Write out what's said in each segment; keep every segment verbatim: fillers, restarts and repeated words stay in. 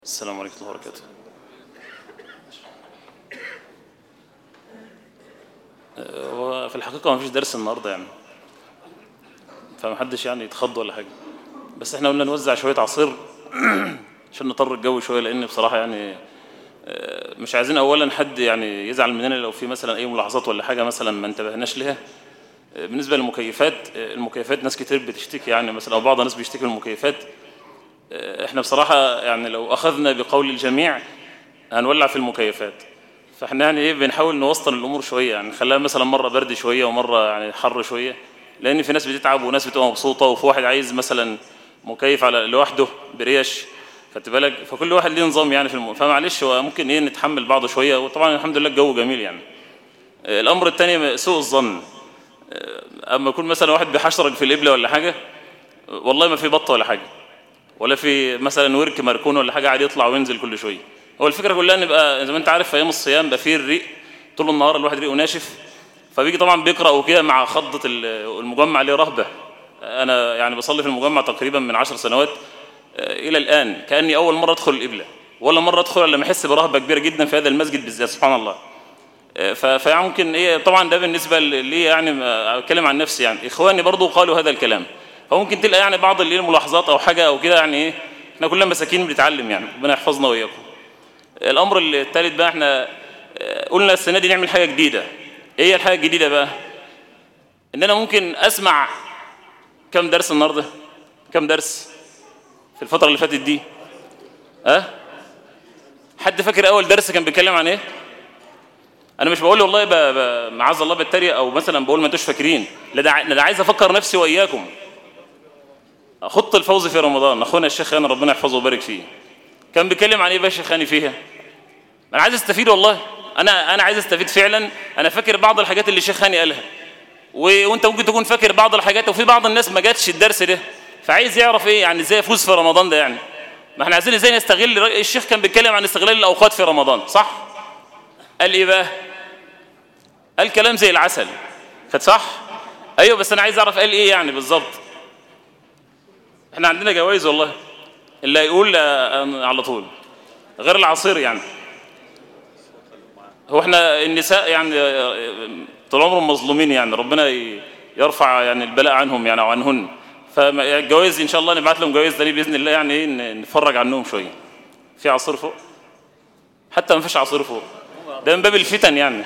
السلام عليكم ورحمة الله وبركاته. هو في الحقيقة ما فيش درس النهاردة يعني، فمحدش يعني يتخض ولا حاجة، بس احنا قلنا نوزع شوية عصير عشان نطر الجو شوية، لأن بصراحة يعني مش عايزين أولا حد يعني يزعل مننا لو في مثلا أي ملاحظات ولا حاجة مثلا ما انتبهناش لها. بالنسبة للمكيفات، المكيفات ناس كتير بتشتكي يعني مثلا، أو بعض الناس بيشتكي من المكيفات. احنا بصراحة يعني لو أخذنا بقول الجميع هنولع في المكيفات، فاحنا يعني ايه بنحاول نوسطن الأمور شوية، يعني نخليها مثلا مرة برد شوية ومرة يعني حر شوية، لأن في ناس بتتعب وناس بتبقى مبسوطة، وفي واحد عايز مثلا مكيف على لوحده بريش، خدت بالك، فكل واحد ليه نظام يعني في الم... فمعلش هو ممكن ايه نتحمل بعضه شوية، وطبعا الحمد لله الجو جميل يعني. الأمر الثاني سوء الظن، أما يكون مثلا واحد بيحشرك في القبلة ولا حاجة، والله ما في بطة ولا حاجة، ولا في مثلا ورك مركون ولا حاجه عادي يطلع وينزل كل شويه. هو الفكره كلها ان يبقى زي ما انت عارف في ايام الصيام بقى فيه الريق طول النهار، الواحد ريقه ناشف، فبيجي طبعا بيقرا وكده مع خضه المجمع ليه رهبه. انا يعني بصلي في المجمع تقريبا من عشر سنوات الى الان، كاني اول مره ادخل القبله، ولا مره ادخل الا لما احس برهبه كبيره جدا في هذا المسجد بالذات، سبحان الله. فيمكن ايه طبعا ده بالنسبه لي يعني، اتكلم عن نفسي يعني، اخواني برضو قالوا هذا الكلام، فممكن تلقى يعني بعض اللي الملاحظات او حاجه او كده يعني ايه، احنا كلنا مساكين بنتعلم يعني، ربنا يحفظنا واياكم. الامر الثالث بقى، احنا قلنا السنه دي نعمل حاجه جديده. ايه هي الحاجه الجديده بقى؟ ان انا ممكن اسمع كم درس النهارده، كم درس في الفتره اللي فاتت دي؟ ها أه؟ حد فاكر اول درس كان بيتكلم عن ايه؟ انا مش بقول والله معاذ الله بتريق او مثلا بقول ما انتوش فاكرين، لا ده انا عايز افكر نفسي واياكم. خط الفوز في رمضان، اخونا الشيخ هاني ربنا يحفظه ويبارك فيه، كان بيتكلم عن ايه بقى الشيخ هاني فيها؟ انا عايز استفيد والله، انا انا عايز استفيد فعلا. انا فاكر بعض الحاجات اللي الشيخ هاني قالها، وانت ممكن تكون فاكر بعض الحاجات، وفي بعض الناس ما جاتش الدرس ده، فعايز يعرف ايه يعني ازاي يفوز في رمضان ده يعني. ما احنا عايزين ازاي نستغل. الشيخ كان بيتكلم عن استغلال الاوقات في رمضان، صح؟ قال ايه بقى؟ قال كلام زي العسل، كانت صح؟ ايوه، بس انا عايز اعرف قال ايه يعني بالظبط. احنا عندنا جوائز والله، اللي هيقول على طول غير العصير يعني. هو احنا النساء يعني طول عمرهم مظلومين يعني، ربنا يرفع يعني البلاء عنهم يعني وعنهن، فالجوائز ان شاء الله نبعت لهم جوائز تاني باذن الله يعني، ايه نتفرج عنهم شويه. في عصير فوق؟ حتى ما فيش عصير فوق، ده من باب الفتن يعني.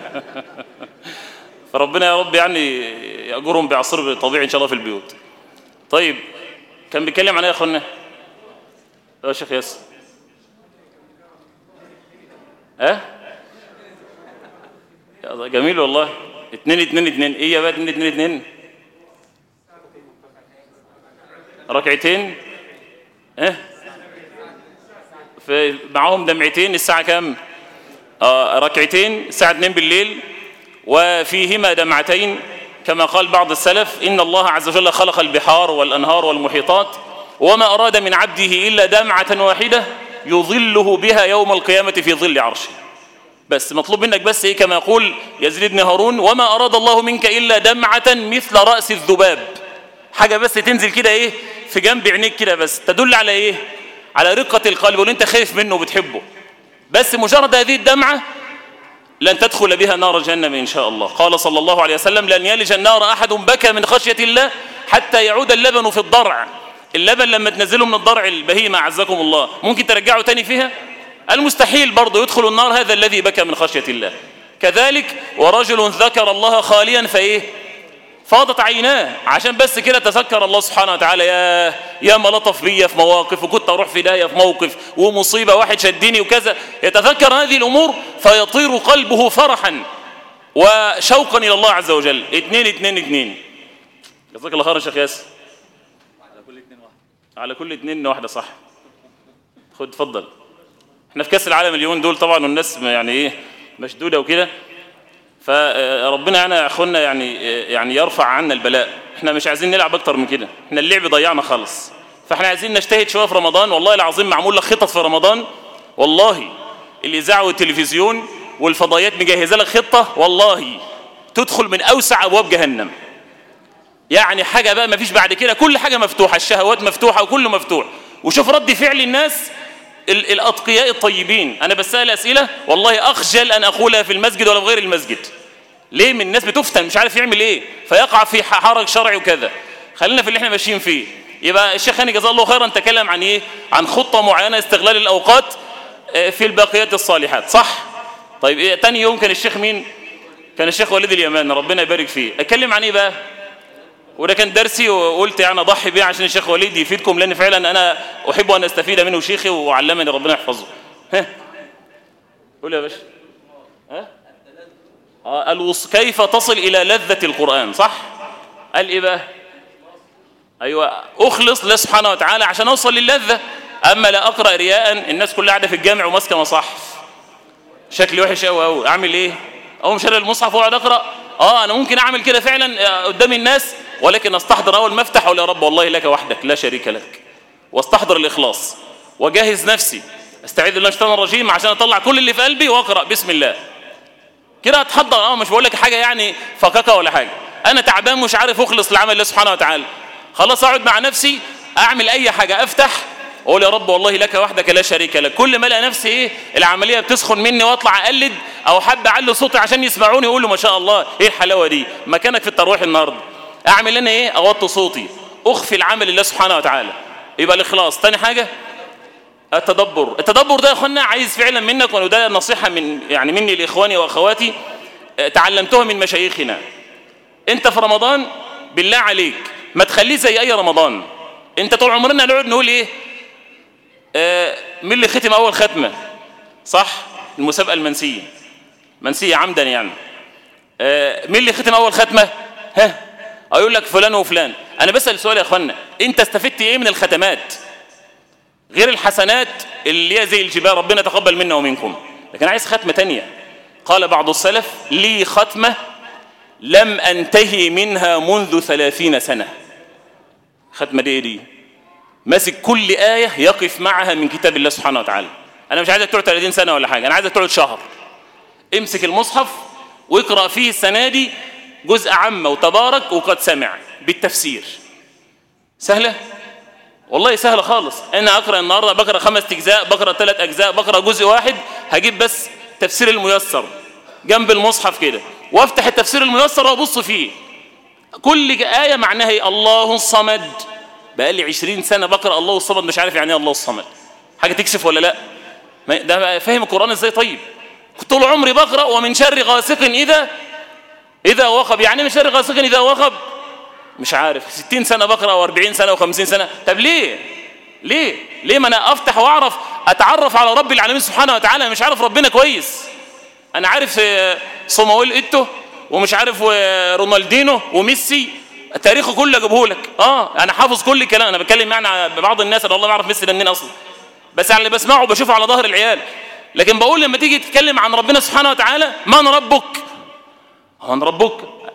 فربنا يا رب يعني يأجرهم بعصير طبيعي ان شاء الله في البيوت. طيب كان بيتكلم عن ايه يا اخوانا؟ يا شيخ ياسر ها أه؟ جميل والله. اتنين اتنين اتنين ايه يا بقى؟ اتنين اتنين اتنين ركعتين اه في معاهم دمعتين الساعة كام؟ اه ركعتين الساعة اتنين بالليل، وفيهما دمعتين كما قال بعض السلف: إن الله عز وجل خلق البحار والأنهار والمحيطات، وما أراد من عبده إلا دمعة واحدة يظله بها يوم القيامة في ظل عرشه. بس مطلوب منك بس إيه كما يقول يزيد بن هارون: وما أراد الله منك إلا دمعة مثل رأس الذباب. حاجة بس تنزل كده إيه في جنب عينيك كده، بس تدل على إيه؟ على رقة القلب واللي أنت خايف منه وبتحبه. بس مجرد هذه الدمعة لن تدخل بها نار جهنم إن شاء الله. قال صلى الله عليه وسلم: لن يلج النار أحد بكى من خشية الله حتى يعود اللبن في الضرع. اللبن لما تنزله من الضرع البهيمة عزكم الله ممكن ترجعه تاني فيها؟ المستحيل برضه يدخل النار هذا الذي بكى من خشية الله. كذلك ورجل ذكر الله خاليا فإيه؟ فاضت عيناه، عشان بس كده تذكر الله سبحانه وتعالى. يا يا ما لطف بيا في مواقف، وكنت اروح في داهيه في موقف ومصيبه واحد شدني وكذا، يتذكر هذه الامور فيطير قلبه فرحا وشوقا الى الله عز وجل. اتنين اتنين اتنين جزاك الله خير يا شيخ ياسر. على كل اتنين واحده، على كل اتنين واحده، صح. خد اتفضل. احنا في كاس العالم اليومين دول طبعا، والناس يعني ايه مشدوده وكده، فربنا يعني يا اخوانا يعني يعني يرفع عنا البلاء. احنا مش عايزين نلعب اكتر من كده، احنا اللعب ضيعنا خالص، فاحنا عايزين نجتهد شويه في رمضان. والله العظيم معمول لك خطط في رمضان، والله الاذاعه والتلفزيون والفضائيات مجهزه لك خطه، والله تدخل من اوسع ابواب جهنم. يعني حاجه بقى ما فيش بعد كده، كل حاجه مفتوحه، الشهوات مفتوحه وكله مفتوح. وشوف رد فعل الناس ال- الأتقياء الطيبين. أنا بسأل أسئلة والله أخجل أن أقولها في المسجد ولا في غير المسجد. ليه؟ من الناس بتفتن مش عارف يعمل إيه فيقع في حرج شرعي وكذا. خلينا في اللي احنا ماشيين فيه. يبقى الشيخ هاني جزاه الله خيرا تكلم عن إيه؟ عن خطة معينة استغلال الأوقات في الباقيات الصالحات، صح؟ طيب إيه تاني يوم كان الشيخ مين؟ كان الشيخ وليد اليمان ربنا يبارك فيه. أتكلم عن إيه بقى؟ وده كان درسي وقلت يعني أضحي بيه عشان الشيخ وليد يفيدكم، لأن فعلا أنا أحب أن أستفيد منه شيخي وعلمني ربنا يحفظه. ها قول يا باشا. ها آه الوص... كيف تصل إلى لذة القرآن، صح؟ قال إيه بقى؟ أيوة أخلص لله سبحانه وتعالى عشان أوصل للذة. أما لا أقرأ رياء الناس كلها قاعدة في الجامع وماسكة مصاحف شكلي وحش أوي أوي، أعمل إيه؟ أو مشاري المصحف وأقعد أقرأ. آه أنا ممكن أعمل كده فعلا قدام الناس، ولكن أستحضر أول ما أفتح أقول يا رب والله لك وحدك لا شريك لك، واستحضر الإخلاص وجهز نفسي استعيذ بالله من الشيطان الرجيم عشان أطلع كل اللي في قلبي وأقرأ بسم الله كده أتحضر. آه مش بقول لك حاجة يعني فكاكة ولا حاجة، أنا تعبان مش عارف أخلص لعمل الله سبحانه وتعالى، خلاص أقعد مع نفسي أعمل أي حاجة أفتح أقول يا رب والله لك وحدك لا شريك لك. كل ما ألاقي نفسي إيه العملية بتسخن مني وأطلع أقلد أو حد أعلي صوتي عشان يسمعوني يقولوا ما شاء الله إيه الحلاوة دي مكانك في الترويح النهاردة، أعمل أنا إيه أوطي صوتي أخفي العمل لله سبحانه وتعالى. يبقى الإخلاص. تاني حاجة التدبر. التدبر ده يا أخوانا عايز فعلا منك، وده نصيحة من يعني مني لإخواني وأخواتي تعلمتها من مشايخنا. أنت في رمضان بالله عليك ما تخليه زي أي رمضان. أنت طول عمرنا نقعد نقول إيه آه مين اللي ختم أول ختمة، صح؟ المسابقة المنسية منسية عمدا يعني. آه مين اللي ختم أول ختمة؟ ها أقول لك فلان وفلان. أنا بسأل سؤال يا أخوانا، أنت استفدت إيه من الختمات غير الحسنات اللي هي زي الجبال ربنا تقبل منا ومنكم؟ لكن عايز ختمة تانية. قال بعض السلف لي ختمة لم أنتهي منها منذ ثلاثين سنة. ختمة دي دي ماسك كل آية يقف معها من كتاب الله سبحانه وتعالى. أنا مش عايزك تقعد ثلاثين سنة ولا حاجة، أنا عايزك تقعد شهر امسك المصحف واقرأ فيه السنة دي جزء عامة وتبارك وقد سمع بالتفسير. سهلة؟ والله سهلة خالص. أنا أقرأ النهاردة بقرأ خمس أجزاء، بقرأ ثلاث أجزاء، بقرأ جزء واحد، هجيب بس تفسير الميسر جنب المصحف كده وافتح التفسير الميسر وابص فيه كل آية معناها إيه؟ الله الصمد. بقالي عشرين سنة بقرأ الله الصمد مش عارف يعني ايه الله الصمد. حاجة تكشف ولا لا؟ ده فاهم القرآن ازاي؟ طيب طول عمري بقرأ ومن شر غاسق إذا إذا وقب. يعني من شر غاسق إذا وقب مش عارف. ستين سنة بقرأ واربعين سنة وخمسين سنة. طب ليه؟ ليه؟ ليه ما أنا أفتح وأعرف أتعرف على رب العالمين سبحانه وتعالى؟ مش عارف ربنا كويس. أنا عارف صومويل إيتو ومش عارف رونالدينو وميسي تاريخه كله اجيبه لك. اه انا حافظ كل الكلام. انا بتكلم يعني ببعض الناس انا والله ما اعرف ميسي ده منين اصلا، بس يعني اللي بسمعه وبشوفه على ظهر العيال. لكن بقول لما تيجي تتكلم عن ربنا سبحانه وتعالى من ربك؟ من ربك؟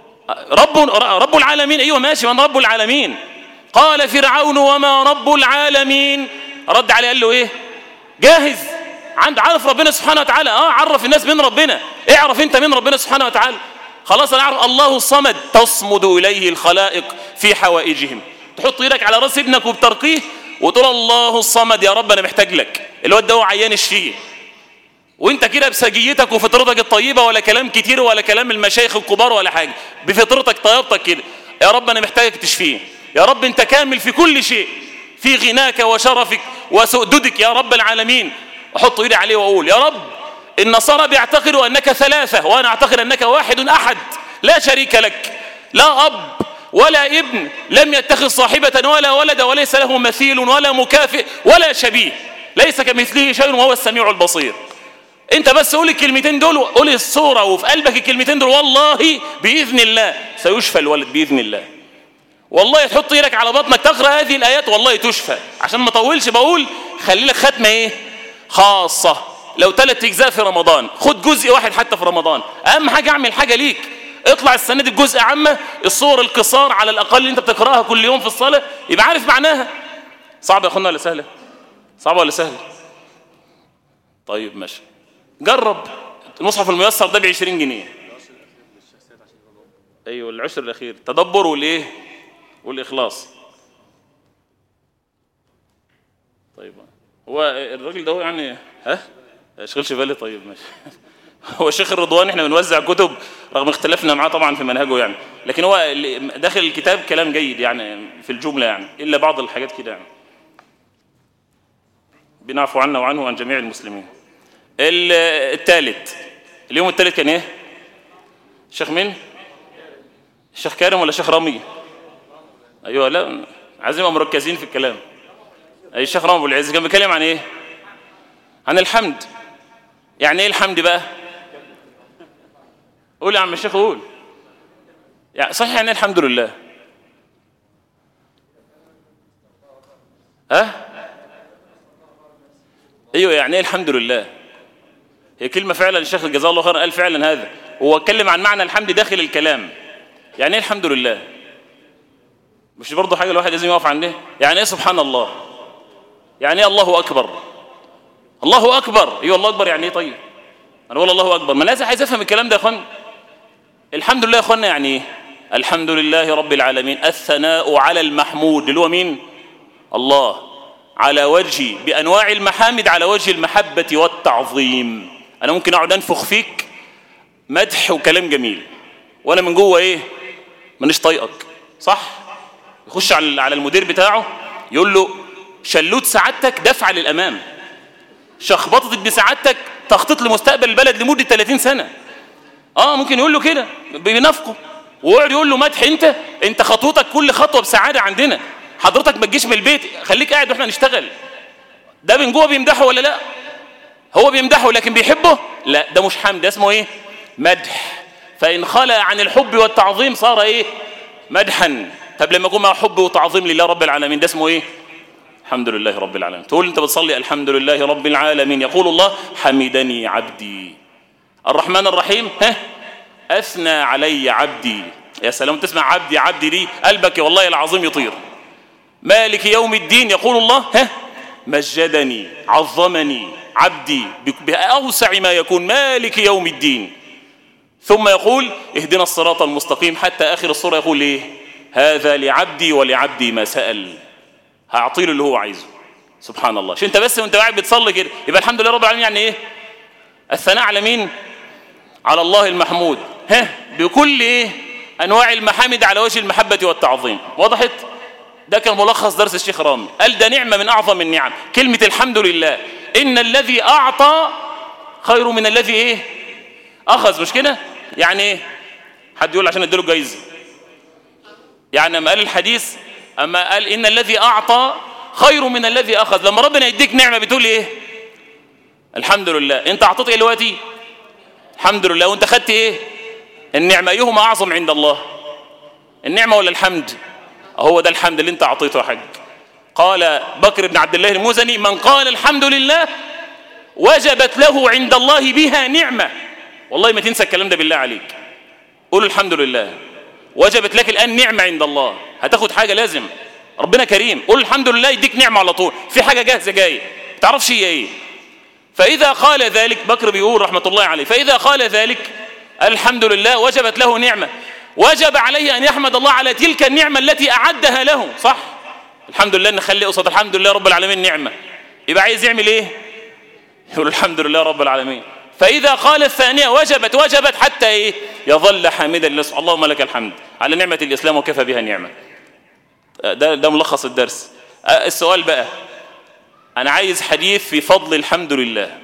رب رب العالمين. ايوه ماشي من رب العالمين. قال فرعون وما رب العالمين؟ رد عليه قال له ايه؟ جاهز عند عارف ربنا سبحانه وتعالى. اه عرف الناس من ربنا. اعرف انت من ربنا سبحانه وتعالى. خلاص انا اعرف الله الصمد تصمد اليه الخلائق في حوائجهم. تحط ايدك على راس ابنك وبترقيه وتقول الله الصمد يا رب انا محتاج لك. الواد ده هو عيان الشيء وانت كده بسجيتك وفطرتك الطيبه ولا كلام كتير ولا كلام المشايخ الكبار ولا حاجه، بفطرتك طيبتك كده يا رب انا محتاجك تشفيه. يا رب انت كامل في كل شيء، في غناك وشرفك وسؤددك يا رب العالمين. احط ايدي عليه واقول يا رب النصارى بيعتقدوا انك ثلاثه وانا اعتقد انك واحد احد لا شريك لك، لا اب ولا ابن، لم يتخذ صاحبه ولا ولد وليس له مثيل ولا مكافئ ولا شبيه، ليس كمثله شيء وهو السميع البصير. انت بس قول الكلمتين دول، قول الصوره وفي قلبك الكلمتين دول، والله باذن الله سيشفى الولد باذن الله. والله تحط ايدك على بطنك تقرا هذه الايات والله تشفى. عشان ما اطولش بقول خلي لك ختمه ايه خاصه. لو ثلاث اجزاء في رمضان خد جزء واحد حتى في رمضان. اهم حاجه اعمل حاجه ليك، اطلع السنه دي بجزء عامه، الصور القصار على الاقل اللي انت بتقراها كل يوم في الصلاه يبقى عارف معناها. صعب يا اخوانا ولا سهله؟ صعبه ولا سهله؟ طيب ماشي جرب. المصحف الميسر ده ب عشرين جنيه. ايوه العشر الاخير تدبر والايه والاخلاص. طيب هو الراجل ده هو يعني ها اشغلش بالي. طيب ماشي. هو الشيخ الرضواني احنا بنوزع كتب رغم اختلافنا معاه طبعا في منهجه يعني، لكن هو داخل الكتاب كلام جيد يعني في الجمله يعني، الا بعض الحاجات كده يعني. بنعفو عنا وعنه وعن جميع المسلمين. الثالث، اليوم الثالث كان ايه؟ الشيخ مين؟ الشيخ كارم ولا الشيخ رامي؟ ايوه لا عايزين نبقى مركزين في الكلام. اي الشيخ رامي ابو العز كان بيتكلم عن ايه؟ عن الحمد. يعني ايه الحمد بقى؟ قول يا عم الشيخ قول. يعني صحيح يعني ايه الحمد لله؟ ها؟ أه؟ ايوه يعني ايه الحمد لله؟ هي كلمه فعلا الشيخ جزاه الله خيرا قال فعلا هذا، هو اتكلم عن معنى الحمد داخل الكلام. يعني ايه الحمد لله؟ مش برضه حاجه الواحد لازم يقف عنده؟ يعني ايه سبحان الله؟ يعني ايه الله اكبر؟ الله اكبر ايوه الله اكبر يعني ايه؟ طيب انا بقول الله اكبر، ما الناس عايز افهم الكلام ده يا اخوان. الحمد لله يا اخوانا يعني ايه؟ الحمد لله رب العالمين، الثناء على المحمود اللي هو مين؟ الله، على وجه بانواع المحامد، على وجه المحبه والتعظيم. انا ممكن اقعد انفخ فيك مدح وكلام جميل وانا من جوه ايه؟ مانيش طايقك، صح؟ يخش على على المدير بتاعه يقول له شلوت سعادتك دفعه للامام، شخبطت ابن سعادتك تخطيط لمستقبل البلد لمده ثلاثين سنه. اه ممكن يقول له كده بينافقه، ويقعد يقول له مدح انت انت خطوتك كل خطوه بسعاده عندنا، حضرتك ما تجيش من البيت خليك قاعد واحنا نشتغل. ده من جوه بيمدحه ولا لا؟ هو بيمدحه لكن بيحبه؟ لا ده مش حمد، ده اسمه ايه؟ مدح. فان خلى عن الحب والتعظيم صار ايه؟ مدحا. طب لما يكون مع حب وتعظيم لله رب العالمين ده اسمه ايه؟ الحمد لله رب العالمين. تقول انت بتصلي الحمد لله رب العالمين، يقول الله حمدني عبدي. الرحمن الرحيم ها اثنى علي عبدي. يا سلام تسمع عبدي عبدي دي قلبك والله العظيم يطير. مالك يوم الدين يقول الله ها مجدني عظمني عبدي بأوسع ما يكون مالك يوم الدين. ثم يقول اهدنا الصراط المستقيم، حتى آخر الصورة يقول ايه؟ هذا لعبدي ولعبدي ما سأل، هأعطيله اللي هو عايزه. سبحان الله. شو انت بس وانت قاعد بتصلي كده يبقى الحمد لله رب العالمين يعني ايه؟ الثناء على مين؟ على الله المحمود ها بكل ايه؟ انواع المحامد على وجه المحبة والتعظيم. وضحت؟ ده كان ملخص درس الشيخ رامي. قال ده نعمة من أعظم النعم كلمة الحمد لله. إن الذي أعطى خير من الذي إيه؟ أخذ. مش كده؟ يعني إيه؟ حد يقول عشان أديله جايزة. يعني أما قال الحديث أما قال إن الذي أعطى خير من الذي أخذ. لما ربنا يديك نعمة بتقول إيه؟ الحمد لله. أنت أعطيت إيه دلوقتي؟ الحمد لله. وأنت خدت إيه؟ النعمة. أيهما أعظم عند الله؟ النعمة ولا الحمد؟ هو ده الحمد اللي انت اعطيته يا حاج. قال بكر بن عبد الله المزني من قال الحمد لله وجبت له عند الله بها نعمة. والله ما تنسى الكلام ده بالله عليك. قول الحمد لله وجبت لك الآن نعمة عند الله. هتاخد حاجة لازم، ربنا كريم. قول الحمد لله يديك نعمة على طول، في حاجة جاهزة جاية ما تعرفش هي ايه. فإذا قال ذلك بكر بيقول رحمة الله عليه، فإذا قال ذلك الحمد لله وجبت له نعمة، وجب عليه أن يحمد الله على تلك النعمة التي أعدها له. صح؟ الحمد لله نخلي قصة الحمد لله رب العالمين نعمة. يبقى عايز يعمل إيه؟ يقول الحمد لله رب العالمين. فإذا قال الثانية وجبت وجبت حتى إيه؟ يظل حامدا لله. اللهم لك الحمد على نعمة الإسلام وكفى بها نعمة. ده, ده ملخص الدرس. السؤال بقى، أنا عايز حديث في فضل الحمد لله.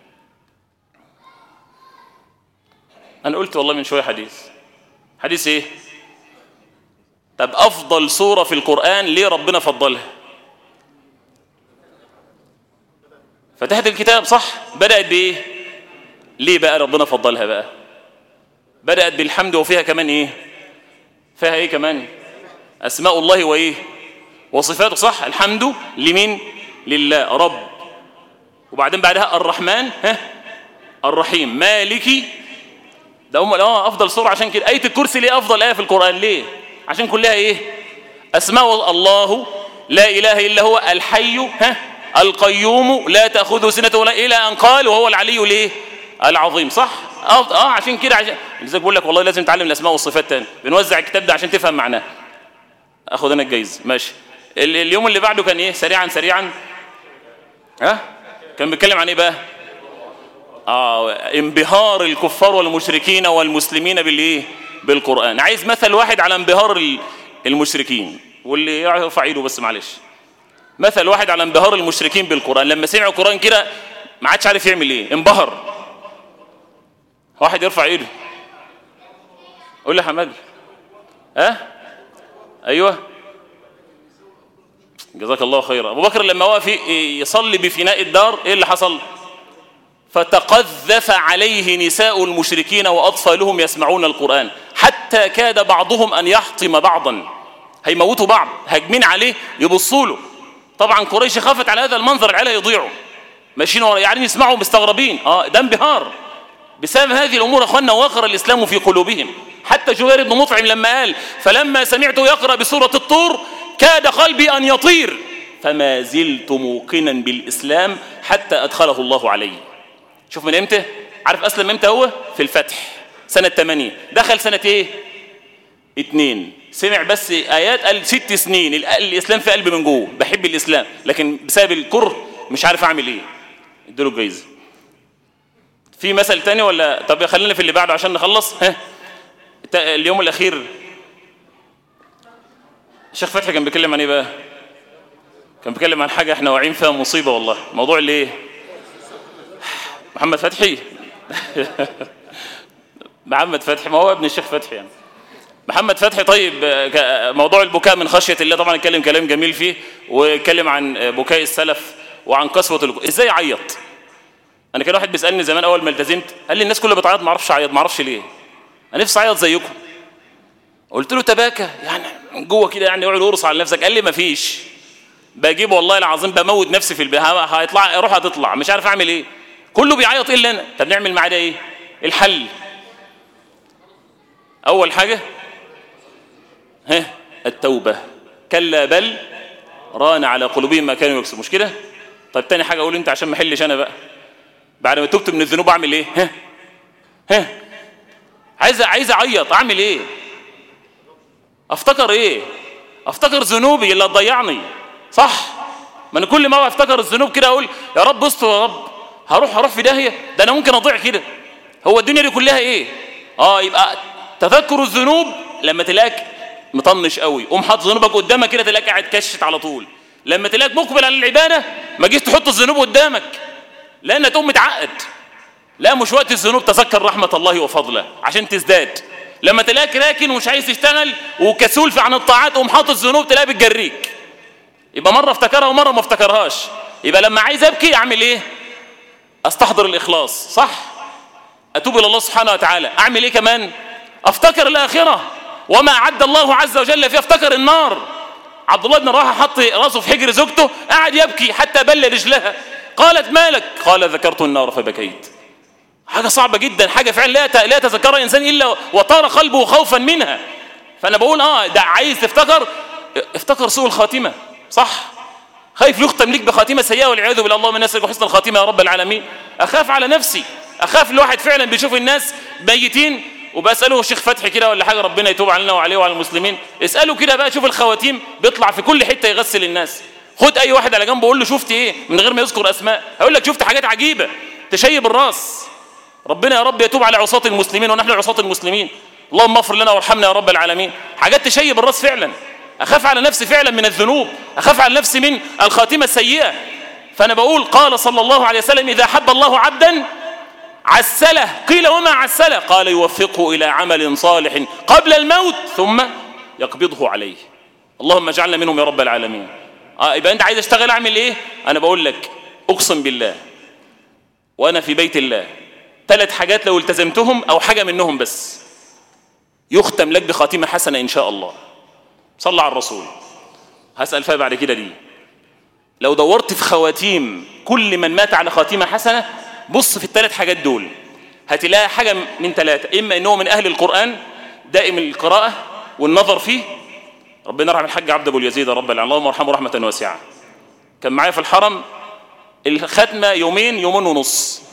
أنا قلت والله من شوية حديث. حديث ايه؟ طب افضل سورة في القرآن ليه ربنا فضلها؟ فتحت الكتاب صح؟ بدأت بايه؟ ليه بقى ربنا فضلها بقى؟ بدأت بالحمد وفيها كمان ايه؟ فيها ايه كمان؟ اسماء الله وايه؟ وصفاته. صح؟ الحمد لمين؟ لله رب. وبعدين بعدها الرحمن ها الرحيم مالكي. ده هم اه افضل سوره. عشان كده ايه الكرسي ليه افضل ايه في القران؟ ليه؟ عشان كلها ايه؟ اسماء الله لا اله الا هو الحي ها القيوم لا تاخذه سنه ولا الى ان قال وهو العلي ليه العظيم. صح؟ اه, آه عشان كده عشان لذلك بقول لك والله لازم تعلم الاسماء والصفات تاني. بنوزع الكتاب ده عشان تفهم معناه. اخذ انا الجايزه ماشي. اليوم اللي بعده كان ايه؟ سريعا سريعا ها كان بيتكلم عن ايه بقى؟ اه انبهار الكفار والمشركين والمسلمين بالايه؟ بالقرآن. عايز مثل واحد على انبهار المشركين، واللي يرفع ايده بس معلش. مثل واحد على انبهار المشركين بالقرآن، لما سمعوا القرآن كده ما عادش عارف يعمل ايه، انبهر. واحد يرفع ايده. قول لي يا حماد. ها أه؟ ايوه جزاك الله خيرا. ابو بكر لما وقف يصلي بفناء الدار ايه اللي حصل؟ فتقذف عليه نساء المشركين واطفالهم يسمعون القرآن حتى كاد بعضهم ان يحطم بعضا. هيموتوا بعض، هاجمين عليه يبصوا له. طبعا قريش خافت على هذا المنظر، العيال يضيعوا ماشيين ورا يعني يسمعوا مستغربين. اه ده انبهار بسبب هذه الامور. اخواننا وقر الاسلام في قلوبهم. حتى جبير بن مطعم لما قال فلما سمعته يقرأ بسورة الطور كاد قلبي ان يطير فما زلت موقنا بالاسلام حتى ادخله الله علي. شوف من امتى؟ عارف اسلم امتى هو؟ في الفتح سنة ثمانية. دخل سنة ايه؟ اتنين. سمع بس ايات قال ست سنين الاسلام في قلبي من جوه، بحب الاسلام، لكن بسبب الكره مش عارف اعمل ايه. اديله الجايزه. في مثل تاني ولا؟ طب خلينا في اللي بعده عشان نخلص. ها اليوم الاخير الشيخ فتحي كان بيتكلم عن ايه بقى؟ كان بيتكلم عن حاجه احنا واعيين فيها مصيبه والله. موضوع اللي ايه؟ محمد فتحي محمد فتحي ما هو ابن الشيخ فتحي يعني. محمد فتحي. طيب موضوع البكاء من خشية الله طبعا اتكلم كلام جميل فيه، واتكلم عن بكاء السلف وعن قسوة الك... ازاي يعيط. انا كان واحد بيسالني زمان اول ما التزمت قال لي الناس كلها بتعيط ما اعرفش اعيط، ما اعرفش ليه، انا نفسي اعيط زيكم. قلت له تباكى يعني جوه كده يعني اقعد ارقص على نفسك. قال لي ما فيش، بجيب والله العظيم بموت نفسي في البهاء هيطلع روح هتطلع مش عارف اعمل ايه، كله بيعيط الا انا. طب نعمل معاه ده ايه؟ الحل اول حاجه ها التوبه. كلا بل ران على قلوبهم ما كانوا يكسبون. مش كده؟ طيب تاني حاجه اقول انت عشان ما احلش انا بقى بعد ما تبت من الذنوب اعمل ايه؟ ها ها عايز عايز اعيط اعمل ايه؟ افتكر ايه؟ افتكر ذنوبي اللي هتضيعني صح؟ ما انا كل ما افتكر الذنوب كده اقول يا رب استر يا رب، هروح هروح في داهيه، ده انا ممكن اضيع كده. هو الدنيا دي كلها ايه؟ اه يبقى تذكر الذنوب لما تلاقيك مطنش قوي قوم حاطط ذنوبك قدامك كده تلاقيك قاعد كشت على طول. لما تلاقيك مقبل على العباده ما جيش تحط الذنوب قدامك لان تقوم متعقد. لا مش وقت الذنوب، تذكر رحمه الله وفضله عشان تزداد. لما تلاقيك راكن ومش عايز تشتغل وكسول في عن الطاعات قوم حاطط الذنوب تلاقيها بتجريك. يبقى مره افتكرها ومره ما افتكرهاش. يبقى لما عايز ابكي اعمل ايه؟ استحضر الاخلاص صح؟ اتوب الى الله سبحانه وتعالى. اعمل ايه كمان؟ افتكر الاخره وما اعد الله عز وجل فيه، افتكر النار. عبد الله بن رواحه حط راسه في حجر زوجته قعد يبكي حتى بل رجلها. قالت مالك؟ قال ذكرت النار فبكيت. حاجه صعبه جدا، حاجه فعلا لا لا يتذكرها انسان الا وطار قلبه خوفا منها. فانا بقول اه ده عايز تفتكر افتكر سوء الخاتمه صح؟ خايف يختم لك بخاتمه سيئه والعياذ بالله، اللهم نسالك حسن الخاتمه يا رب العالمين. اخاف على نفسي، اخاف الواحد فعلا بيشوف الناس ميتين. وبساله الشيخ فتحي كده ولا حاجه ربنا يتوب علينا وعليه وعلى المسلمين، اساله كده بقى شوف الخواتيم بيطلع في كل حته يغسل الناس. خد اي واحد على جنبه قول له شفت ايه من غير ما يذكر اسماء، هيقول لك شفت حاجات عجيبه تشيب الراس. ربنا يا رب يتوب على عصاة المسلمين ونحن عصاة المسلمين، اللهم اغفر لنا وارحمنا يا رب العالمين. حاجات تشيب الراس فعلا. اخاف على نفسي فعلا من الذنوب، اخاف على نفسي من الخاتمه السيئه. فانا بقول قال صلى الله عليه وسلم اذا حب الله عبدا عسله. قيل وما عسله؟ قال يوفقه الى عمل صالح قبل الموت ثم يقبضه عليه. اللهم اجعلنا منهم يا رب العالمين. اه يبقى انت عايز اشتغل اعمل ايه؟ انا بقول لك اقسم بالله وانا في بيت الله ثلاث حاجات لو التزمتهم او حاجه منهم بس يختم لك بخاتمه حسنه ان شاء الله. صلى على الرسول. هسال فيها بعد كده دي لو دورت في خواتيم كل من مات على خاتمه حسنه بص في الثلاث حاجات دول هتلاقي حاجه من ثلاثه، اما انه من اهل القران دائم القراءه والنظر فيه. ربنا يرحم الحاج عبد ابو اليزيد يا رب العالمين، اللهم ارحمه رحمه واسعه. كان معايا في الحرم الختمه يومين يومين ونص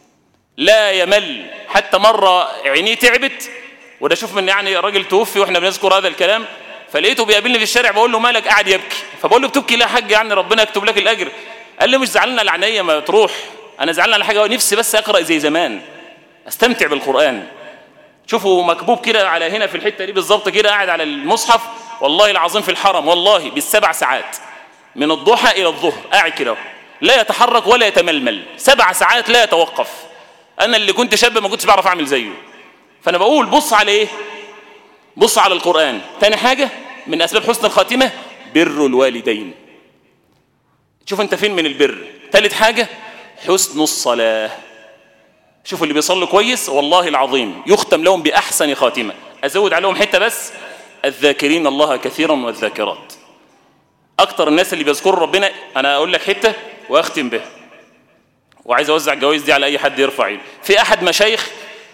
لا يمل، حتى مره عينيه تعبت وده شوف من يعني راجل توفي واحنا بنذكر هذا الكلام، فلقيته بيقابلني في الشارع بقول له مالك؟ قاعد يبكي. فبقول له بتبكي ليه يا حاج؟ يعني ربنا يكتب لك الاجر. قال لي مش زعلان على عينيا ما تروح، انا زعلان على حاجه نفسي بس اقرا زي زمان، استمتع بالقران. شوفوا مكبوب كده على هنا في الحته دي بالظبط كده، قاعد على المصحف والله العظيم في الحرم والله بالسبع ساعات من الضحى الى الظهر، قاعد كده لا يتحرك ولا يتململ، سبع ساعات لا يتوقف. انا اللي كنت شاب ما كنتش بعرف اعمل زيه. فانا بقول بص على ايه؟ بص على القران. تاني حاجه من اسباب حسن الخاتمه بر الوالدين. شوف انت فين من البر. ثالث حاجه حسن الصلاه. شوفوا اللي بيصلوا كويس والله العظيم يختم لهم باحسن خاتمه. ازود عليهم حته بس، الذاكرين الله كثيرا والذاكرات. اكتر الناس اللي بيذكروا ربنا، انا اقول لك حته واختم بها وعايز اوزع الجوائز دي على اي حد يرفع ايده. في احد مشايخ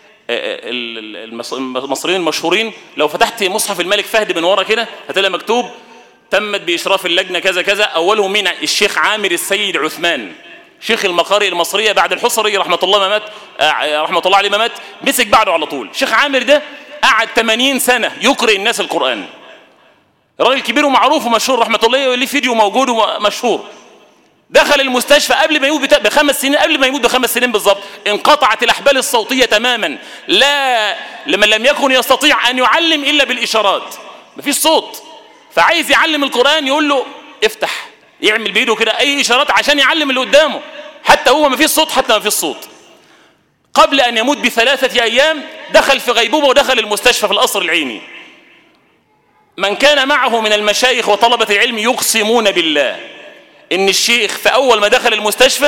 المصريين المشهورين، لو فتحت مصحف الملك فهد من ورا كده هتلاقي مكتوب تمت باشراف اللجنه كذا كذا، اولهم مين؟ الشيخ عامر السيد عثمان، شيخ المقارئ المصريه بعد الحصري رحمه الله ما مات، رحمه الله عليه ما مات، مسك بعده على طول. شيخ عامر ده قعد ثمانين سنه يقرئ الناس القران، راجل كبير ومعروف ومشهور رحمه الله، ليه فيديو موجود ومشهور. دخل المستشفى قبل ما يموت بخمس سنين، قبل ما يموت بخمس سنين بالظبط انقطعت الاحبال الصوتيه تماما، لا لمن لم يكن يستطيع ان يعلم الا بالاشارات، مفيش صوت. فعايز يعلم القران يقول له افتح، يعمل بايده كده اي اشارات عشان يعلم اللي قدامه، حتى هو مفيش صوت، حتى مفيش صوت. قبل ان يموت بثلاثه ايام دخل في غيبوبه ودخل المستشفى في القصر العيني. من كان معه من المشايخ وطلبه العلم يقسمون بالله ان الشيخ في اول ما دخل المستشفى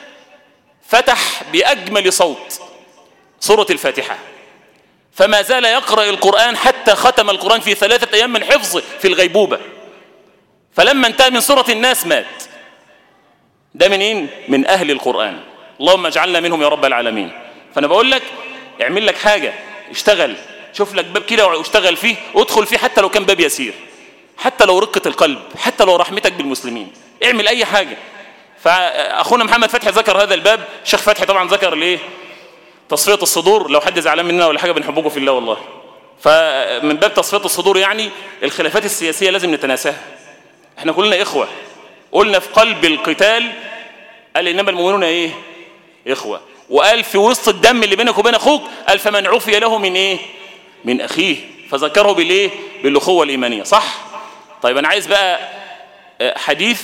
فتح باجمل صوت سوره الفاتحه، فما زال يقرأ القرآن حتى ختم القرآن في ثلاثة أيام من حفظه في الغيبوبة. فلما انتهى من سورة الناس مات. ده منين؟ من أهل القرآن. اللهم اجعلنا منهم يا رب العالمين. فأنا بقول لك اعمل لك حاجة، اشتغل، شوف لك باب كده واشتغل فيه، ادخل فيه حتى لو كان باب يسير، حتى لو رقة القلب، حتى لو رحمتك بالمسلمين، اعمل أي حاجة. فأخونا محمد فتحي ذكر هذا الباب، الشيخ فتحي طبعا ذكر ليه تصفية الصدور. لو حد زعلان مننا ولا حاجة بنحبكم في الله والله. فمن باب تصفية الصدور يعني الخلافات السياسية لازم نتناساها، احنا كلنا إخوة. قلنا في قلب القتال قال إنما المؤمنون إيه؟ إخوة. وقال في وسط الدم اللي بينك وبين أخوك قال فمن عفي له من إيه؟ من أخيه، فذكره بالإيه؟ بالأخوة الإيمانية. صح؟ طيب أنا عايز بقى حديث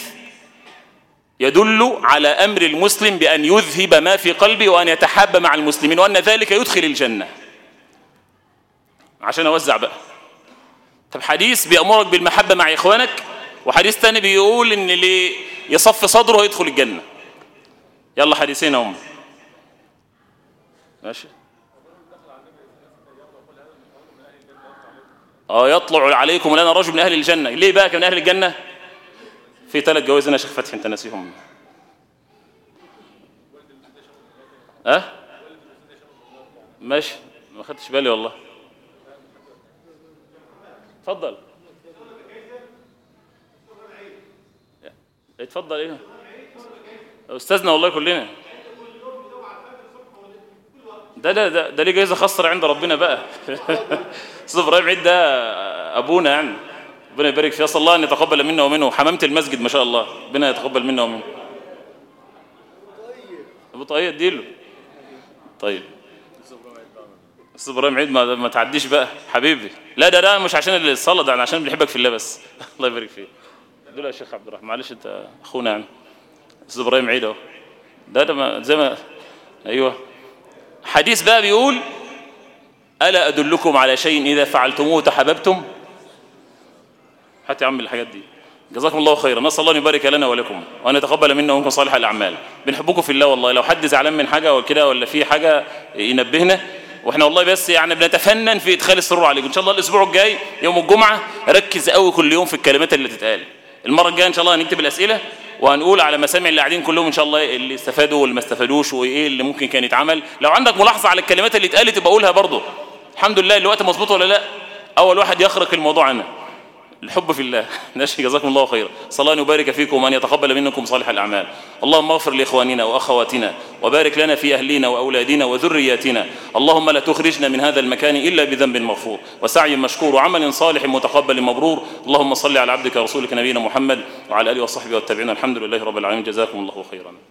يدل على أمر المسلم بأن يذهب ما في قلبه وأن يتحاب مع المسلمين وأن ذلك يدخل الجنة، عشان أوزع بقى. طب حديث بيأمرك بالمحبة مع إخوانك، وحديث تاني بيقول إن اللي يصف صدره يدخل الجنة. يلا حديثين هم. ماشي. اه يطلع عليكم الآن رجل من أهل الجنة. ليه بقى من أهل الجنة؟ في ثلاث جوائز هنا يا شيخ فتحي انت ناسيهم. اه ماشي، ما خدتش بالي والله. اتفضل اتفضل. ايه استاذنا والله كلنا. ده ده ده, ده ليه جايزه خاصه عند ربنا بقى. استاذ ابراهيم عيد ده ابونا يعني، ربنا يبارك فيه. اسال الله ان يتقبل منا ومنه. حمامه المسجد ما شاء الله، ربنا يتقبل منا ومنه. ابو طيب اديله. طيب استاذ ابراهيم عيد ما, ما تعديش بقى حبيبي. لا ده ده مش عشان الصلاه، ده عشان بنحبك في الله بس. الله يبارك فيه. دول يا شيخ عبد الرحمن معلش انت اخونا يعني. استاذ ابراهيم عيد اهو. ده ده ما زي ما ايوه. حديث بقى بيقول الا ادلكم على شيء اذا فعلتموه تحاببتم. هات يا عم الحاجات دي. جزاكم الله خيرا. نسال الله ان يبارك لنا ولكم وان يتقبل منا ومنكم صالح الاعمال. بنحبكم في الله والله. لو حد زعلان من حاجه ولا كده ولا في حاجه ينبهنا، واحنا والله بس يعني بنتفنن في ادخال السرور عليكم. ان شاء الله الاسبوع الجاي يوم الجمعه ركز قوي كل يوم في الكلمات اللي تتقال. المره الجايه ان شاء الله هنكتب الاسئله وهنقول على مسامع اللي قاعدين كلهم ان شاء الله اللي استفادوا واللي ما استفادوش وايه اللي ممكن كان يتعمل. لو عندك ملاحظه على الكلمات اللي اتقالت تبقى قولها برضه. الحمد لله الوقت مظبوط ولا لا؟ اول واحد يخرق الموضوع انا. الحب في الله. ماشي، جزاكم الله خيرا. صلى الله أن يبارك فيكم وأن يتقبل منكم صالح الأعمال. اللهم اغفر لإخواننا وأخواتنا وبارك لنا في أهلنا وأولادنا وذرياتنا. اللهم لا تخرجنا من هذا المكان إلا بذنب مغفور وسعي مشكور وعمل صالح متقبل مبرور. اللهم صل على عبدك ورسولك نبينا محمد وعلى آله وصحبه والتابعين. الحمد لله رب العالمين. جزاكم الله خيرا.